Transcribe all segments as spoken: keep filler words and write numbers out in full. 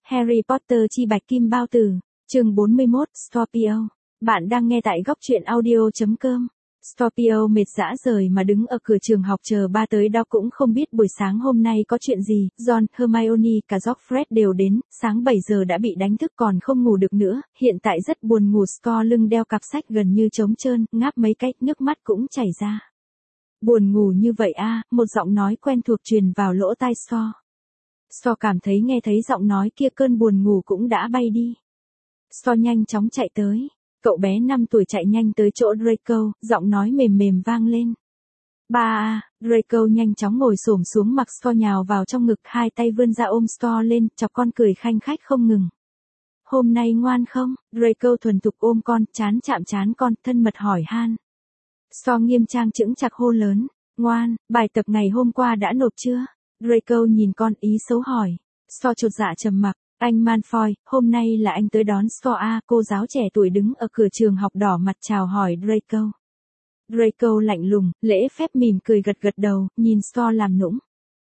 Harry Potter chi bạch kim bao tử, chương bốn mươi mốt, Scorpio. Bạn đang nghe tại góc truyện audio chấm com. Scorpio mệt dã rời mà đứng ở cửa trường học chờ ba tới đó cũng không biết buổi sáng hôm nay có chuyện gì. Ron, Hermione, cả George Fred đều đến, sáng bảy giờ đã bị đánh thức còn không ngủ được nữa, hiện tại rất buồn ngủ. Scott lưng đeo cặp sách gần như trống trơn, ngáp mấy cái, nước mắt cũng chảy ra. Buồn ngủ như vậy à, một giọng nói quen thuộc truyền vào lỗ tai Scott. Scott cảm thấy nghe thấy giọng nói kia cơn buồn ngủ cũng đã bay đi. Scott nhanh chóng chạy tới. Cậu bé năm tuổi chạy nhanh tới chỗ Draco, giọng nói mềm mềm vang lên. Ba à, Draco nhanh chóng ngồi xổm xuống mặc Scott nhào vào trong ngực, hai tay vươn ra ôm Scott lên, chọc con cười khanh khách không ngừng. Hôm nay ngoan không? Draco thuần thục ôm con, chán chạm chán con, thân mật hỏi han. Scott nghiêm trang chững chạc hô lớn. Ngoan, bài tập ngày hôm qua đã nộp chưa? Draco nhìn con ý xấu hỏi. Scott chột dạ trầm mặc. Anh Malfoy, hôm nay là anh tới đón Scott à? Cô giáo trẻ tuổi đứng ở cửa trường học đỏ mặt chào hỏi Draco. Draco lạnh lùng, lễ phép mỉm cười gật gật đầu, nhìn Scott làm nũng.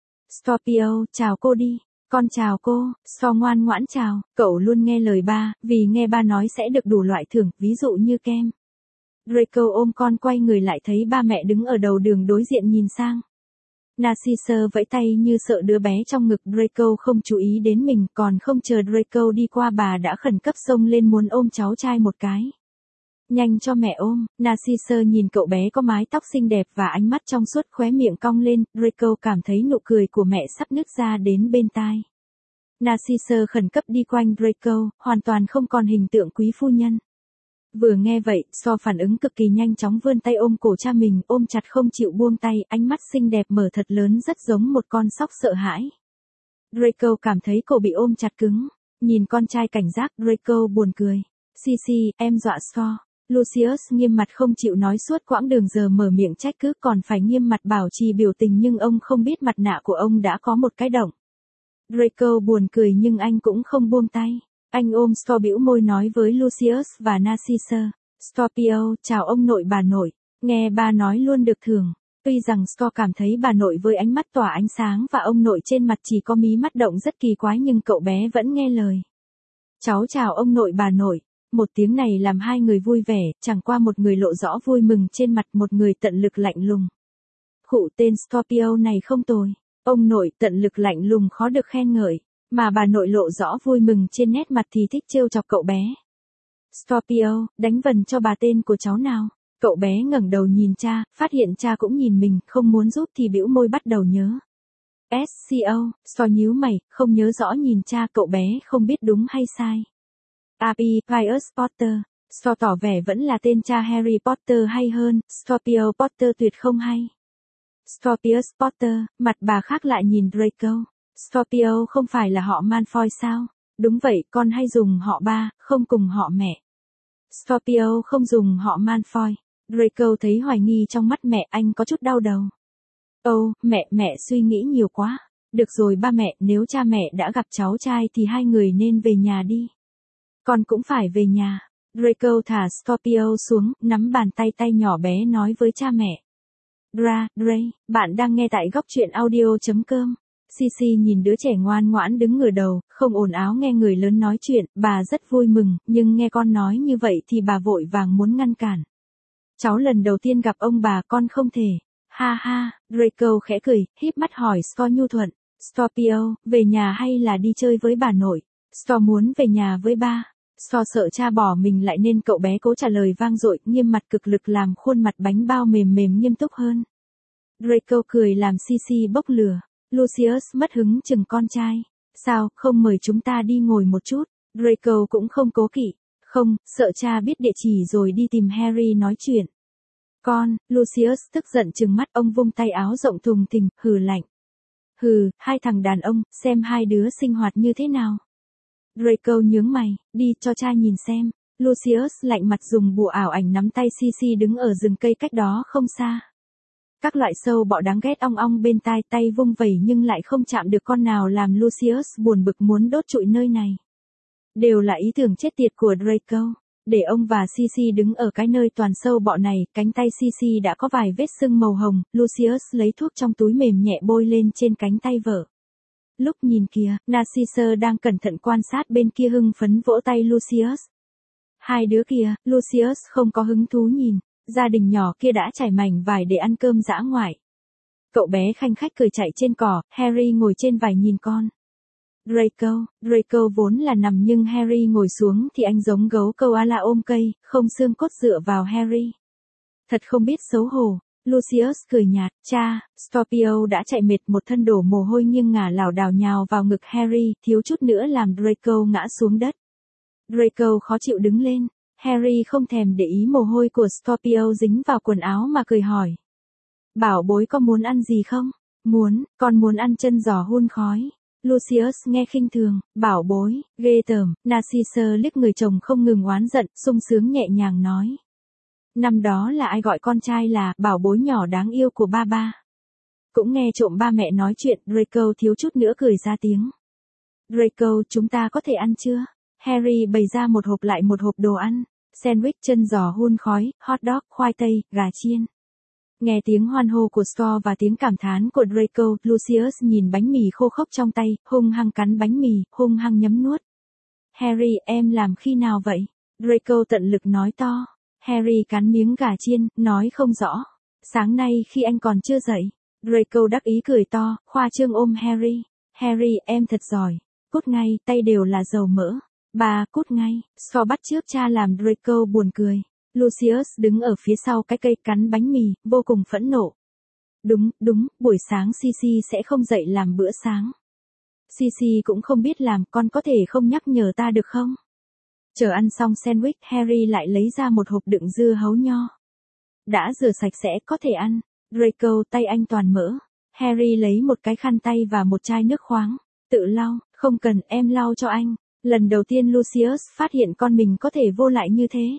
Scorpio, chào cô đi. Con chào cô. Scott ngoan ngoãn chào, cậu luôn nghe lời ba, vì nghe ba nói sẽ được đủ loại thưởng, ví dụ như kem. Draco ôm con quay người lại thấy ba mẹ đứng ở đầu đường đối diện nhìn sang. Narcisse vẫy tay như sợ đứa bé trong ngực Draco không chú ý đến mình, còn không chờ Draco đi qua bà đã khẩn cấp xông lên muốn ôm cháu trai một cái. Nhanh cho mẹ ôm. Narcisse nhìn cậu bé có mái tóc xinh đẹp và ánh mắt trong suốt, khóe miệng cong lên, Draco cảm thấy nụ cười của mẹ sắp nứt ra đến bên tai. Narcisse khẩn cấp đi quanh Draco, hoàn toàn không còn hình tượng quý phu nhân. Vừa nghe vậy, So phản ứng cực kỳ nhanh chóng vươn tay ôm cổ cha mình, ôm chặt không chịu buông tay, ánh mắt xinh đẹp mở thật lớn rất giống một con sóc sợ hãi. Draco cảm thấy cổ bị ôm chặt cứng, nhìn con trai cảnh giác, Draco buồn cười. Sisi, em dọa So. Lucius nghiêm mặt không chịu nói suốt quãng đường giờ mở miệng trách cứ còn phải nghiêm mặt bảo trì biểu tình nhưng ông không biết mặt nạ của ông đã có một cái động. Draco buồn cười nhưng anh cũng không buông tay. Anh ôm Scott bĩu môi nói với Lucius và Narcisse. Scorpio, chào ông nội bà nội. Nghe ba nói luôn được thưởng. Tuy rằng Scott cảm thấy bà nội với ánh mắt tỏa ánh sáng và ông nội trên mặt chỉ có mí mắt động rất kỳ quái nhưng cậu bé vẫn nghe lời. Cháu chào ông nội bà nội. Một tiếng này làm hai người vui vẻ, chẳng qua một người lộ rõ vui mừng trên mặt, một người tận lực lạnh lùng. Khụ, tên Scorpio này không tồi. Ông nội tận lực lạnh lùng khó được khen ngợi. Mà bà nội lộ rõ vui mừng trên nét mặt thì thích trêu chọc cậu bé. Scorpio, đánh vần cho bà tên của cháu nào. Cậu bé ngẩng đầu nhìn cha, phát hiện cha cũng nhìn mình, không muốn giúp thì bĩu môi bắt đầu nhớ. Sco, So nhíu mày, không nhớ rõ nhìn cha, cậu bé không biết đúng hay sai. Api, Pius Potter. So tỏ vẻ vẫn là tên cha Harry Potter hay hơn, Scorpio Potter tuyệt không hay. Scorpius Potter, mặt bà khác lại nhìn Draco. Scorpio không phải là họ Malfoy sao? Đúng vậy, con hay dùng họ ba, không cùng họ mẹ. Scorpio không dùng họ Malfoy. Draco thấy hoài nghi trong mắt mẹ, anh có chút đau đầu. Ồ, oh, mẹ, mẹ suy nghĩ nhiều quá. Được rồi ba mẹ, nếu cha mẹ đã gặp cháu trai thì hai người nên về nhà đi. Con cũng phải về nhà. Draco thả Scorpio xuống, nắm bàn tay tay nhỏ bé nói với cha mẹ. Dra, Dray, bạn đang nghe tại góc truyện audio chấm com. Sisi nhìn đứa trẻ ngoan ngoãn đứng ngửa đầu, không ồn áo nghe người lớn nói chuyện, bà rất vui mừng, nhưng nghe con nói như vậy thì bà vội vàng muốn ngăn cản. Cháu lần đầu tiên gặp ông bà con không thể. Ha ha, Draco khẽ cười, híp mắt hỏi Scott nhu thuận. Scorpio, về nhà hay là đi chơi với bà nội? Scott muốn về nhà với ba. Scott sợ cha bỏ mình lại nên cậu bé cố trả lời vang dội, nghiêm mặt cực lực làm khuôn mặt bánh bao mềm mềm nghiêm túc hơn. Draco cười làm Sisi bốc lửa. Lucius mất hứng chừng con trai. Sao, không mời chúng ta đi ngồi một chút? Draco cũng không cố kỵ. Không, sợ cha biết địa chỉ rồi đi tìm Harry nói chuyện. Con, Lucius tức giận chừng mắt, ông vung tay áo rộng thùng thình, hừ lạnh. Hừ, hai thằng đàn ông, xem hai đứa sinh hoạt như thế nào. Draco nhướng mày, đi cho cha nhìn xem. Lucius lạnh mặt dùng bùa ảo ảnh nắm tay Sisi đứng ở rừng cây cách đó không xa. Các loại sâu bọ đáng ghét ong ong bên tai, tay vung vẩy nhưng lại không chạm được con nào làm Lucius buồn bực muốn đốt trụi nơi này. Đều là ý tưởng chết tiệt của Draco. Để ông và Sisi đứng ở cái nơi toàn sâu bọ này, cánh tay Sisi đã có vài vết sưng màu hồng, Lucius lấy thuốc trong túi mềm nhẹ bôi lên trên cánh tay vợ. Lúc nhìn kìa, Narcissus đang cẩn thận quan sát bên kia hưng phấn vỗ tay Lucius. Hai đứa kia, Lucius không có hứng thú nhìn, gia đình nhỏ kia đã trải mảnh vải để ăn cơm dã ngoại. Cậu bé khanh khách cười chạy trên cỏ, Harry ngồi trên vải nhìn con. Draco, Draco vốn là nằm nhưng Harry ngồi xuống thì anh giống gấu koala ôm cây, không xương cốt dựa vào Harry. Thật không biết xấu hổ. Lucius cười nhạt, cha, Scorpio đã chạy mệt một thân đổ mồ hôi nghiêng ngả lảo đảo nhào vào ngực Harry, thiếu chút nữa làm Draco ngã xuống đất. Draco khó chịu đứng lên, Harry không thèm để ý mồ hôi của Scorpio dính vào quần áo mà cười hỏi. Bảo bối có muốn ăn gì không? Muốn, con muốn ăn chân giò hun khói. Lucius nghe khinh thường, bảo bối, ghê tởm, Narcissus liếc người chồng không ngừng oán giận, sung sướng nhẹ nhàng nói. Năm đó là ai gọi con trai là bảo bối nhỏ đáng yêu của ba ba. Cũng nghe trộm ba mẹ nói chuyện, Draco thiếu chút nữa cười ra tiếng. Draco, chúng ta có thể ăn chưa? Harry bày ra một hộp lại một hộp đồ ăn, sandwich chân giò hun khói, hot dog, khoai tây, gà chiên. Nghe tiếng hoan hô của Scott và tiếng cảm thán của Draco, Lucius nhìn bánh mì khô khốc trong tay, hung hăng cắn bánh mì, hung hăng nhấm nuốt. Harry, em làm khi nào vậy? Draco tận lực nói to. Harry cắn miếng gà chiên, nói không rõ. Sáng nay khi anh còn chưa dậy. Draco đắc ý cười to, khoa trương ôm Harry. Harry, em thật giỏi. Cút ngay, tay đều là dầu mỡ. Bà, cút ngay. Scott bắt chước cha làm Draco buồn cười. Lucius đứng ở phía sau cái cây cắn bánh mì, vô cùng phẫn nộ. Đúng, đúng, buổi sáng Cici sẽ không dậy làm bữa sáng. Cici cũng không biết làm, con có thể không nhắc nhở ta được không? Chờ ăn xong sandwich, Harry lại lấy ra một hộp đựng dưa hấu nho. Đã rửa sạch sẽ, có thể ăn. Draco, tay anh toàn mỡ. Harry lấy một cái khăn tay và một chai nước khoáng. Tự lau, không cần, em lau cho anh. Lần đầu tiên Lucius phát hiện con mình có thể vô lại như thế.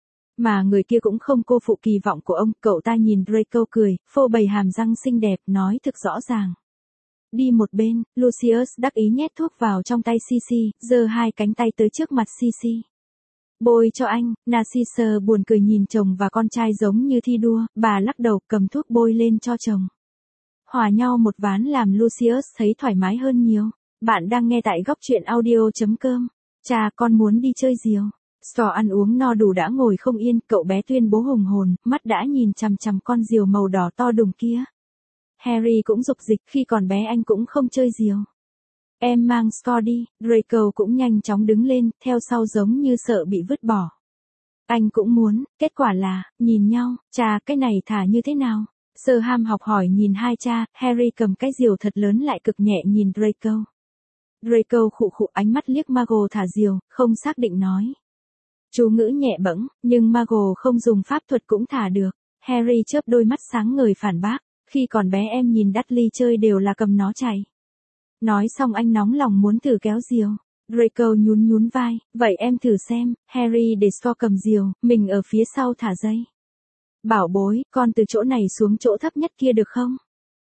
Mà người kia cũng không cô phụ kỳ vọng của ông, cậu ta nhìn Draco cười, phô bày hàm răng xinh đẹp, nói thực rõ ràng. Đi một bên, Lucius đắc ý nhét thuốc vào trong tay Cici, giơ hai cánh tay tới trước mặt Cici. Bôi cho anh, Narcissus buồn cười nhìn chồng và con trai giống như thi đua, bà lắc đầu cầm thuốc bôi lên cho chồng. Hòa nhau một ván làm Lucius thấy thoải mái hơn nhiều. Bạn đang nghe tại góc truyện audio chấm com. Cha, con muốn đi chơi diều. Sò ăn uống no đủ đã ngồi không yên, cậu bé tuyên bố hùng hồn, mắt đã nhìn chằm chằm con diều màu đỏ to đùng kia. Harry cũng dục dịch, khi còn bé anh cũng không chơi diều. Em mang Scott đi, Draco cũng nhanh chóng đứng lên, theo sau giống như sợ bị vứt bỏ. Anh cũng muốn, kết quả là, nhìn nhau, cha, cái này thả như thế nào? Sir Ham học hỏi nhìn hai cha, Harry cầm cái diều thật lớn lại cực nhẹ nhìn Draco. Draco khụ khụ ánh mắt liếc Mago thả diều, không xác định nói. Chú ngữ nhẹ bẫng, nhưng Mago không dùng pháp thuật cũng thả được. Harry chớp đôi mắt sáng ngời phản bác, khi còn bé em nhìn Dudley chơi đều là cầm nó chạy. Nói xong anh nóng lòng muốn thử kéo diều. Draco nhún nhún vai, vậy em thử xem. Harry để Scott cầm diều, mình ở phía sau thả dây. Bảo bối, con từ chỗ này xuống chỗ thấp nhất kia được không?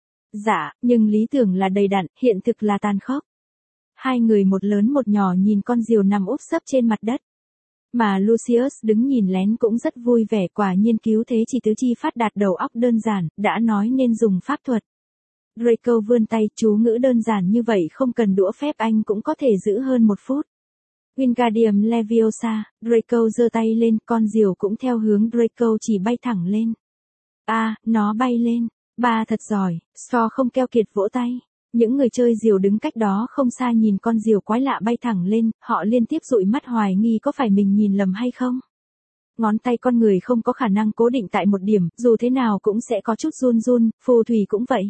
Dạ, nhưng lý tưởng là đầy đặn, hiện thực là tàn khốc. Hai người một lớn một nhỏ nhìn con diều nằm úp sấp trên mặt đất. Mà Lucius đứng nhìn lén cũng rất vui vẻ, quả nhiên cứu thế chỉ tứ chi phát đạt đầu óc đơn giản, đã nói nên dùng pháp thuật. Draco vươn tay, chú ngữ đơn giản như vậy không cần đũa phép anh cũng có thể giữ hơn một phút. Wingardium Leviosa, Draco giơ tay lên, con diều cũng theo hướng Draco chỉ bay thẳng lên. A, à, nó bay lên. Ba thật giỏi, So không keo kiệt vỗ tay. Những người chơi diều đứng cách đó không xa nhìn con diều quái lạ bay thẳng lên, họ liên tiếp dụi mắt hoài nghi có phải mình nhìn lầm hay không. Ngón tay con người không có khả năng cố định tại một điểm, dù thế nào cũng sẽ có chút run run, phù thủy cũng vậy.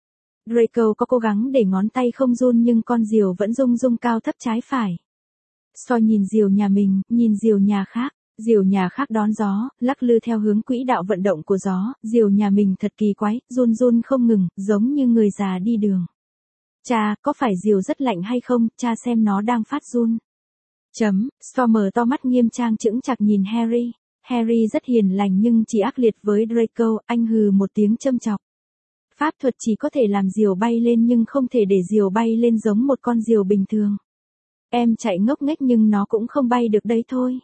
Draco có cố gắng để ngón tay không run nhưng con diều vẫn rung rung cao thấp trái phải. So nhìn diều nhà mình, nhìn diều nhà khác, diều nhà khác đón gió, lắc lư theo hướng quỹ đạo vận động của gió, diều nhà mình thật kỳ quái, run run không ngừng, giống như người già đi đường. Cha, có phải diều rất lạnh hay không, cha xem nó đang phát run. Chấm, So mở to mắt nghiêm trang chững chạc nhìn Harry. Harry rất hiền lành nhưng chỉ ác liệt với Draco, anh hừ một tiếng châm chọc. Pháp thuật chỉ có thể làm diều bay lên nhưng không thể để diều bay lên giống một con diều bình thường. Em chạy ngốc nghếch nhưng nó cũng không bay được đấy thôi.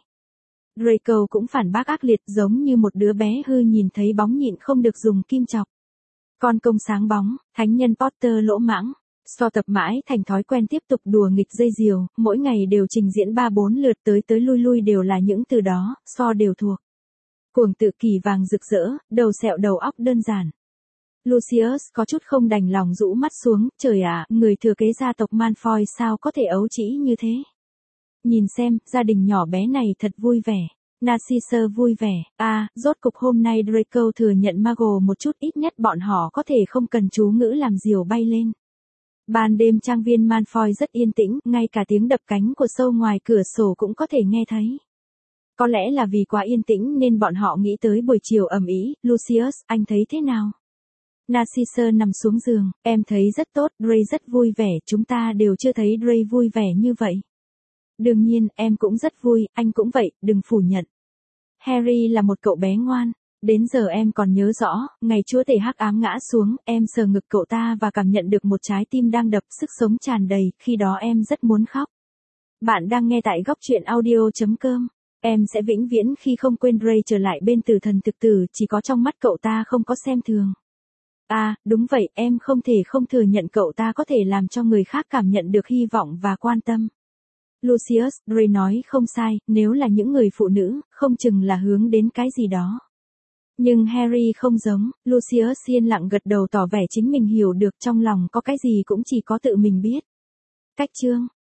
Draco cũng phản bác ác liệt giống như một đứa bé hư nhìn thấy bóng nhịn không được dùng kim chọc. Con công sáng bóng, thánh nhân Potter lỗ mãng. So tập mãi thành thói quen tiếp tục đùa nghịch dây diều, mỗi ngày đều trình diễn ba bốn lượt tới tới lui lui đều là những từ đó, So đều thuộc. Cuồng tự kỳ vàng rực rỡ, đầu sẹo đầu óc đơn giản. Lucius có chút không đành lòng rũ mắt xuống, trời ạ, người thừa kế gia tộc Malfoy sao có thể ấu trĩ như thế. Nhìn xem, gia đình nhỏ bé này thật vui vẻ. Narcissa vui vẻ, à, rốt cục hôm nay Draco thừa nhận Muggle một chút, ít nhất bọn họ có thể không cần chú ngữ làm diều bay lên. Ban đêm trang viên Malfoy rất yên tĩnh, ngay cả tiếng đập cánh của sâu ngoài cửa sổ cũng có thể nghe thấy. Có lẽ là vì quá yên tĩnh nên bọn họ nghĩ tới buổi chiều ầm ĩ. Lucius, anh thấy thế nào? Narcissa nằm xuống giường, em thấy rất tốt, Ray rất vui vẻ, chúng ta đều chưa thấy Ray vui vẻ như vậy. Đương nhiên, em cũng rất vui, anh cũng vậy, đừng phủ nhận. Harry là một cậu bé ngoan. Đến giờ em còn nhớ rõ, ngày chúa tể hắc ám ngã xuống, em sờ ngực cậu ta và cảm nhận được một trái tim đang đập, sức sống tràn đầy, khi đó em rất muốn khóc. Bạn đang nghe tại góc truyện audio chấm com. Em sẽ vĩnh viễn khi không quên Ray trở lại bên tử thần thực tử, chỉ có trong mắt cậu ta không có xem thường. À, đúng vậy, em không thể không thừa nhận cậu ta có thể làm cho người khác cảm nhận được hy vọng và quan tâm. Lucius, Ray nói không sai, nếu là những người phụ nữ, không chừng là hướng đến cái gì đó. Nhưng Harry không giống, Lucius yên lặng gật đầu tỏ vẻ chính mình hiểu được, trong lòng có cái gì cũng chỉ có tự mình biết. Cách chương